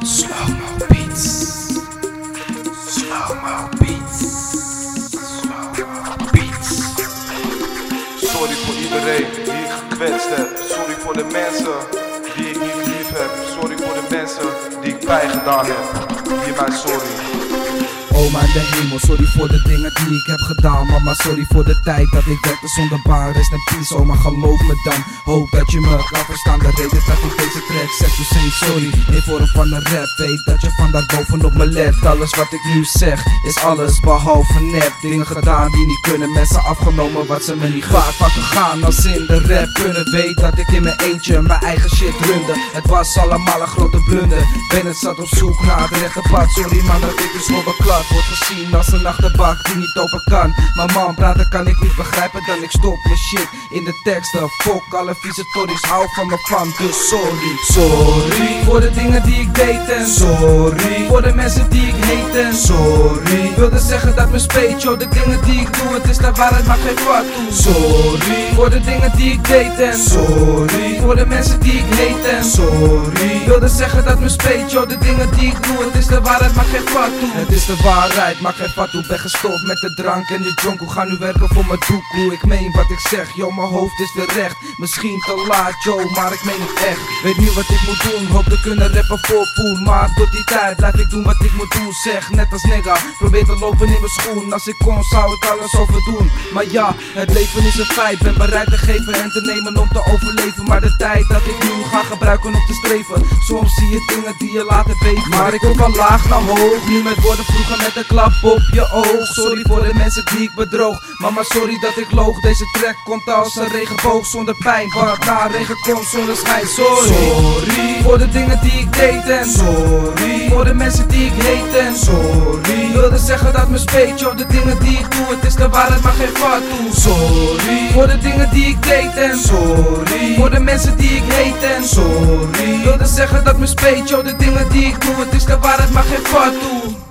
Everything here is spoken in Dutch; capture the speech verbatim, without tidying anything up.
Slow-mo beats. Slow-mo beats. Slow-mo beats. Sorry voor iedereen die ik gekwetst heb. Sorry voor de mensen die ik niet lief heb. Sorry voor de mensen die ik pijn gedaan heb. Hier mijn sorry. Oma in de hemel, sorry voor de dingen die ik heb gedaan. Mama, sorry voor de tijd dat ik werkte zonder baan. Rest in peace, oma, geloof me dan. Hoop dat je me kan verstaan, de reden dat ik deze track zet. Dus say sorry, in vorm van een rap. Weet dat je van daar bovenop me let. Alles wat ik nu zeg, is alles behalve nep. Dingen gedaan die niet kunnen, mensen afgenomen wat ze me niet vaak van gegaan. Als in de rap kunnen, weet dat ik in mijn eentje mijn eigen shit runde. Het was allemaal een grote blunder. Ben het zat op zoek naar het rechte pad. Sorry man dat ik dus voor klap wordt gezien als een achterbak die niet open kan. Maar man, praten kan ik niet begrijpen, dan ik stop mijn shit in de teksten. Fuck alle vieze tories, hou van me van, dus sorry. Sorry voor de dingen die ik deed en sorry voor de mensen die ik heet en sorry. Wilde zeggen dat mijn speet, joh, de dingen die ik doe, het is de waarheid, maar geen wat toe. Sorry voor de dingen die ik deed en sorry voor de mensen die ik heet en sorry. Wilde zeggen dat mijn speet, joh, de dingen die ik doe, het is de waarheid, maar geen wat toe. Het is de waarheid, maak geen vat toe, ben gestopt met de drank en de jonko. Ga nu werken voor mijn doekoe, ik meen wat ik zeg, yo, mijn hoofd is weer recht. Misschien te laat, yo, maar ik meen het echt. Weet nu wat ik moet doen, hoop te kunnen rappen voor poen. Maar tot die tijd blijf ik doen wat ik moet doen, zeg, net als nigga. Probeer te lopen in mijn schoen, als ik kon zou ik alles overdoen. Maar ja, het leven is een feit, ben bereid te geven en te nemen om te overleven. Maar de tijd dat ik nu ga gebruiken om te streven, soms zie je dingen die je laten weten. Maar ik kom van laag naar hoog, nu met woorden vroeger met een klap op je oog. Sorry voor de mensen die ik bedroog, mama sorry dat ik loog. Deze track komt als een regenboog zonder pijn, wat na regen komt zonder schijn. Sorry, sorry voor de dingen die ik deed en sorry voor de mensen die ik heet en sorry. Wilde zeggen dat mijn speet, joh, de dingen die ik doe, het is de waarheid, maar geen wat toe. Sorry voor de dingen die ik deed en sorry voor de mensen die ik heet en sorry. Wilde zeggen dat mijn speet, joh, de dingen die ik doe, het is de waarheid, maar geen wat toe.